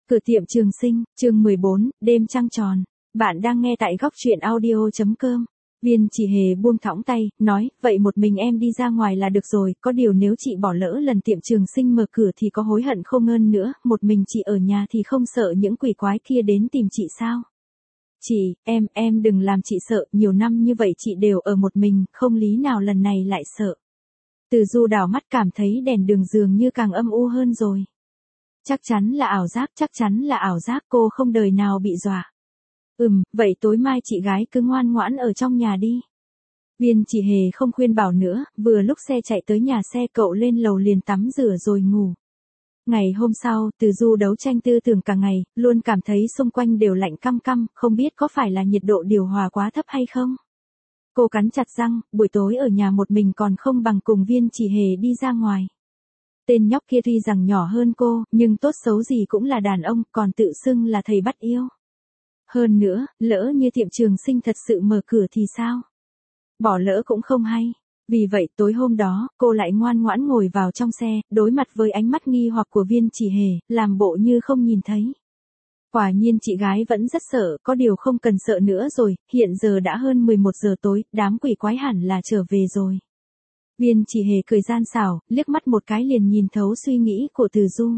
Cửa tiệm Trường Sinh, chương 14, đêm trăng tròn. Bạn đang nghe tại góc truyện audio.com. Viên Chỉ Hề buông thõng tay, nói, vậy một mình em đi ra ngoài là được rồi, có điều nếu chị bỏ lỡ lần tiệm Trường Sinh mở cửa thì có hối hận không ngơn nữa, một mình chị ở nhà thì không sợ những quỷ quái kia đến tìm chị sao? Chị, em đừng làm chị sợ, nhiều năm như vậy chị đều ở một mình, không lý nào lần này lại sợ. Từ Du đảo mắt cảm thấy đèn đường dường như càng âm u hơn rồi. Chắc chắn là ảo giác, cô không đời nào bị dọa. Vậy tối mai chị gái cứ ngoan ngoãn ở trong nhà đi. Viên Chỉ Hề không khuyên bảo nữa, vừa lúc xe chạy tới nhà xe cậu lên lầu liền tắm rửa rồi ngủ. Ngày hôm sau, Từ Du đấu tranh tư tưởng cả ngày, luôn cảm thấy xung quanh đều lạnh căm căm, không biết có phải là nhiệt độ điều hòa quá thấp hay không. Cô cắn chặt răng, buổi tối ở nhà một mình còn không bằng cùng Viên Chỉ Hề đi ra ngoài. Tên nhóc kia tuy rằng nhỏ hơn cô, nhưng tốt xấu gì cũng là đàn ông, còn tự xưng là thầy bắt yêu. Hơn nữa, lỡ như tiệm Trường Sinh thật sự mở cửa thì sao? Bỏ lỡ cũng không hay. Vì vậy tối hôm đó, cô lại ngoan ngoãn ngồi vào trong xe, đối mặt với ánh mắt nghi hoặc của Viên Chỉ Hề, làm bộ như không nhìn thấy. Quả nhiên chị gái vẫn rất sợ, có điều không cần sợ nữa rồi, hiện giờ đã hơn 11 giờ tối, đám quỷ quái hẳn là trở về rồi. Viên Chỉ Hề cười gian xảo, liếc mắt một cái liền nhìn thấu suy nghĩ của Từ Du.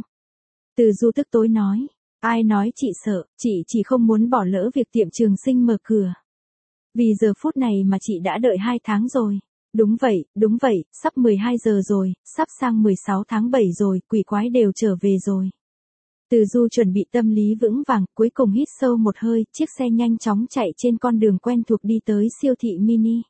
Từ Du tức tối nói, ai nói chị sợ, chị chỉ không muốn bỏ lỡ việc tiệm Trường Sinh mở cửa. Vì giờ phút này mà chị đã đợi 2 tháng rồi. Đúng vậy, sắp 12 giờ rồi, sắp sang 16 tháng 7 rồi, quỷ quái đều trở về rồi. Từ Du chuẩn bị tâm lý vững vàng, cuối cùng hít sâu một hơi, chiếc xe nhanh chóng chạy trên con đường quen thuộc đi tới siêu thị mini.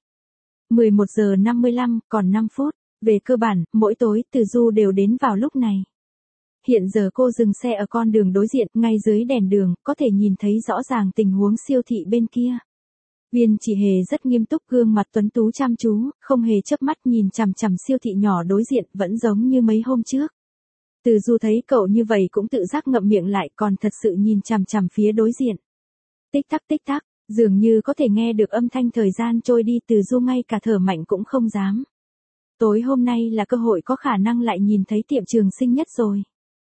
11 giờ 55, còn 5 phút. Về cơ bản, mỗi tối, Từ Du đều đến vào lúc này. Hiện giờ cô dừng xe ở con đường đối diện, ngay dưới đèn đường, có thể nhìn thấy rõ ràng tình huống siêu thị bên kia. Viên Chỉ Hề rất nghiêm túc, gương mặt tuấn tú chăm chú, không hề chớp mắt nhìn chằm chằm siêu thị nhỏ đối diện, vẫn giống như mấy hôm trước. Từ Du thấy cậu như vậy cũng tự giác ngậm miệng lại, còn thật sự nhìn chằm chằm phía đối diện. Tích tắc, dường như có thể nghe được âm thanh thời gian trôi đi, Từ Du ngay cả thở mạnh cũng không dám. Tối hôm nay là cơ hội có khả năng lại nhìn thấy tiệm Trường Sinh nhất rồi.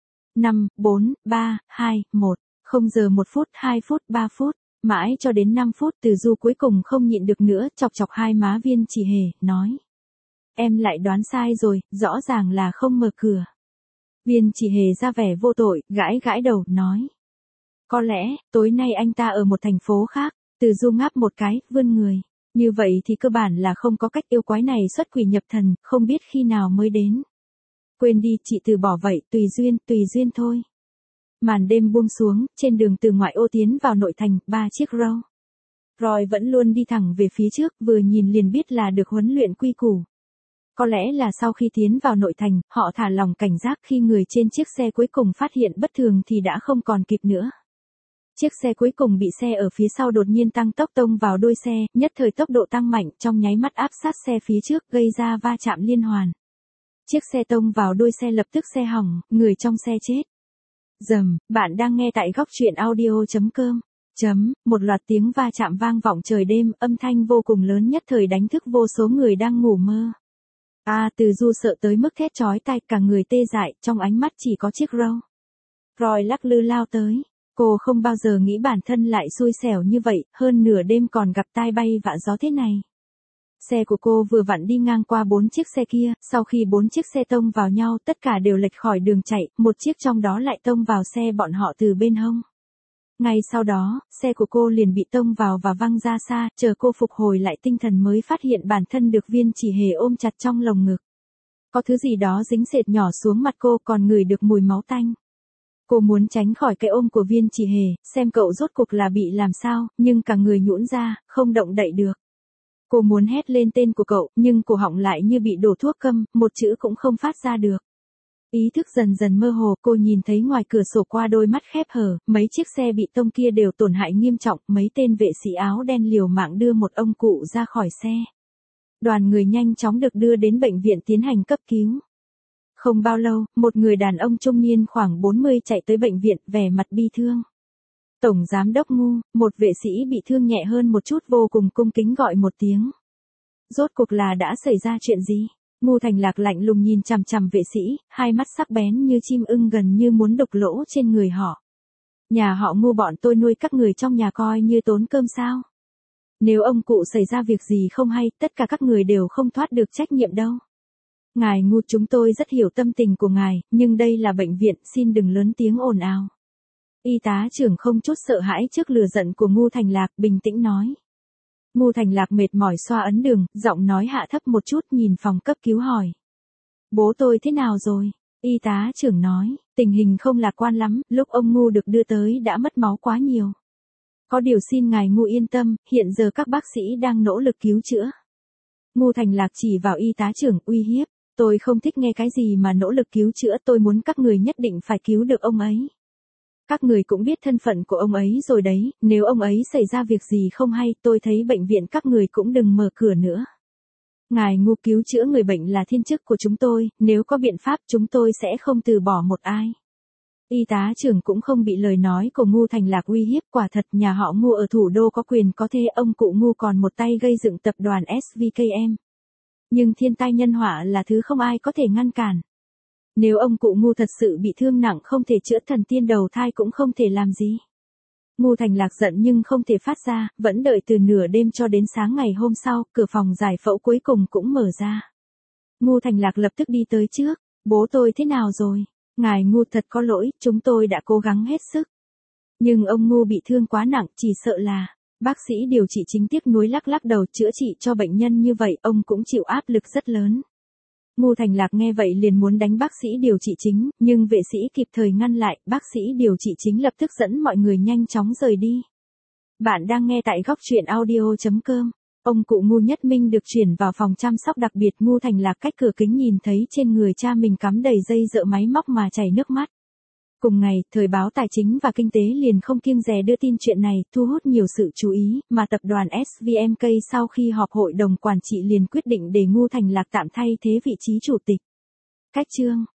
5, 4, 3, 2, 1, 0 giờ 1 phút, 2 phút, 3 phút, mãi cho đến 5 phút Từ Du cuối cùng không nhịn được nữa, chọc chọc hai má Viên Chỉ Hề, nói. Em lại đoán sai rồi, rõ ràng là không mở cửa. Viên Chỉ Hề ra vẻ vô tội, gãi đầu, nói. Có lẽ, tối nay anh ta ở một thành phố khác. Từ Du ngáp một cái, vươn người. Như vậy thì cơ bản là không có cách yêu quái này xuất quỷ nhập thần, không biết khi nào mới đến. Quên đi, chị từ bỏ vậy, tùy duyên thôi. Màn đêm buông xuống, trên đường từ ngoại ô tiến vào nội thành, 3 chiếc Rolls Royce vẫn luôn đi thẳng về phía trước, vừa nhìn liền biết là được huấn luyện quy củ. Có lẽ là sau khi tiến vào nội thành, họ thả lỏng cảnh giác, khi người trên chiếc xe cuối cùng phát hiện bất thường thì đã không còn kịp nữa. Chiếc xe cuối cùng bị xe ở phía sau đột nhiên tăng tốc tông vào đuôi xe, nhất thời tốc độ tăng mạnh, trong nháy mắt áp sát xe phía trước, gây ra va chạm liên hoàn. Chiếc xe tông vào đuôi xe, lập tức xe hỏng, người trong xe chết. Bạn đang nghe tại góc truyện audio.com. Một loạt tiếng va chạm vang vọng trời đêm, âm thanh vô cùng lớn, nhất thời đánh thức vô số người đang ngủ mơ. Từ Du sợ tới mức thét chói tai, cả người tê dại, trong ánh mắt chỉ có chiếc Rolls Royce lắc lư lao tới. Cô không bao giờ nghĩ bản thân lại xui xẻo như vậy, hơn nửa đêm còn gặp tai bay vạ gió thế này. Xe của cô vừa vặn đi ngang qua 4 chiếc xe kia, sau khi 4 chiếc xe tông vào nhau, tất cả đều lệch khỏi đường chạy, một chiếc trong đó lại tông vào xe bọn họ từ bên hông. Ngay sau đó, xe của cô liền bị tông vào và văng ra xa, chờ cô phục hồi lại tinh thần mới phát hiện bản thân được Viên Chỉ Hề ôm chặt trong lồng ngực. Có thứ gì đó dính sệt nhỏ xuống mặt cô, còn ngửi được mùi máu tanh. Cô muốn tránh khỏi cái ôm của Viên Chỉ Hề, xem cậu rốt cuộc là bị làm sao, nhưng cả người nhũn ra, không động đậy được. Cô muốn hét lên tên của cậu, nhưng cổ họng lại như bị đổ thuốc câm, một chữ cũng không phát ra được. Ý thức dần dần mơ hồ, cô nhìn thấy ngoài cửa sổ qua đôi mắt khép hờ, mấy chiếc xe bị tông kia đều tổn hại nghiêm trọng, mấy tên vệ sĩ áo đen liều mạng đưa một ông cụ ra khỏi xe. Đoàn người nhanh chóng được đưa đến bệnh viện tiến hành cấp cứu. Không bao lâu, một người đàn ông trung niên khoảng 40 chạy tới bệnh viện, vẻ mặt bi thương. Tổng giám đốc Ngu, một vệ sĩ bị thương nhẹ hơn một chút vô cùng cung kính gọi một tiếng. Rốt cuộc là đã xảy ra chuyện gì? Ngu Thành Lạc lạnh lùng nhìn chằm chằm vệ sĩ, hai mắt sắc bén như chim ưng gần như muốn đục lỗ trên người họ. Nhà họ Ngu bọn tôi nuôi các người trong nhà coi như tốn cơm sao? Nếu ông cụ xảy ra việc gì không hay, tất cả các người đều không thoát được trách nhiệm đâu. Ngài Ngu, chúng tôi rất hiểu tâm tình của ngài, nhưng đây là bệnh viện, xin đừng lớn tiếng ồn ào. Y tá trưởng không chút sợ hãi trước lửa giận của Ngu Thành Lạc, bình tĩnh nói. Ngu Thành Lạc mệt mỏi xoa ấn đường, giọng nói hạ thấp một chút, nhìn phòng cấp cứu hỏi. Bố tôi thế nào rồi? Y tá trưởng nói, tình hình không lạc quan lắm, lúc ông Ngu được đưa tới đã mất máu quá nhiều. Có điều xin ngài Ngu yên tâm, hiện giờ các bác sĩ đang nỗ lực cứu chữa. Ngu Thành Lạc chỉ vào y tá trưởng, uy hiếp. Tôi không thích nghe cái gì mà nỗ lực cứu chữa, tôi muốn các người nhất định phải cứu được ông ấy. Các người cũng biết thân phận của ông ấy rồi đấy, nếu ông ấy xảy ra việc gì không hay, tôi thấy bệnh viện các người cũng đừng mở cửa nữa. Ngài Ngu, cứu chữa người bệnh là thiên chức của chúng tôi, nếu có biện pháp chúng tôi sẽ không từ bỏ một ai. Y tá trưởng cũng không bị lời nói của Ngu Thành Lạc uy hiếp, quả thật nhà họ Ngu ở thủ đô có quyền có thế, ông cụ Ngu còn một tay gây dựng tập đoàn SVKM. Nhưng thiên tai nhân họa là thứ không ai có thể ngăn cản. Nếu ông cụ Ngu thật sự bị thương nặng không thể chữa, thần tiên đầu thai cũng không thể làm gì. Ngu Thành Lạc giận nhưng không thể phát ra, vẫn đợi từ nửa đêm cho đến sáng ngày hôm sau, cửa phòng giải phẫu cuối cùng cũng mở ra. Ngu Thành Lạc lập tức đi tới trước. Bố tôi thế nào rồi? Ngài Ngu, thật có lỗi, chúng tôi đã cố gắng hết sức. Nhưng ông Ngu bị thương quá nặng, chỉ sợ là... Bác sĩ điều trị chính tiếc nuối lắc lắc đầu, chữa trị cho bệnh nhân như vậy ông cũng chịu áp lực rất lớn. Ngu Thành Lạc nghe vậy liền muốn đánh bác sĩ điều trị chính, nhưng vệ sĩ kịp thời ngăn lại, bác sĩ điều trị chính lập tức dẫn mọi người nhanh chóng rời đi. Bạn đang nghe tại góc truyện audio.com. Ông cụ Ngu Nhất Minh được chuyển vào phòng chăm sóc đặc biệt. Ngu Thành Lạc cách cửa kính nhìn thấy trên người cha mình cắm đầy dây dợ máy móc mà chảy nước mắt. Cùng ngày, Thời báo Tài chính và Kinh tế liền không kiêng dè đưa tin chuyện này, thu hút nhiều sự chú ý, mà tập đoàn SVMK sau khi họp hội đồng quản trị liền quyết định để Ngu Thành Lạc tạm thay thế vị trí chủ tịch. Cách chương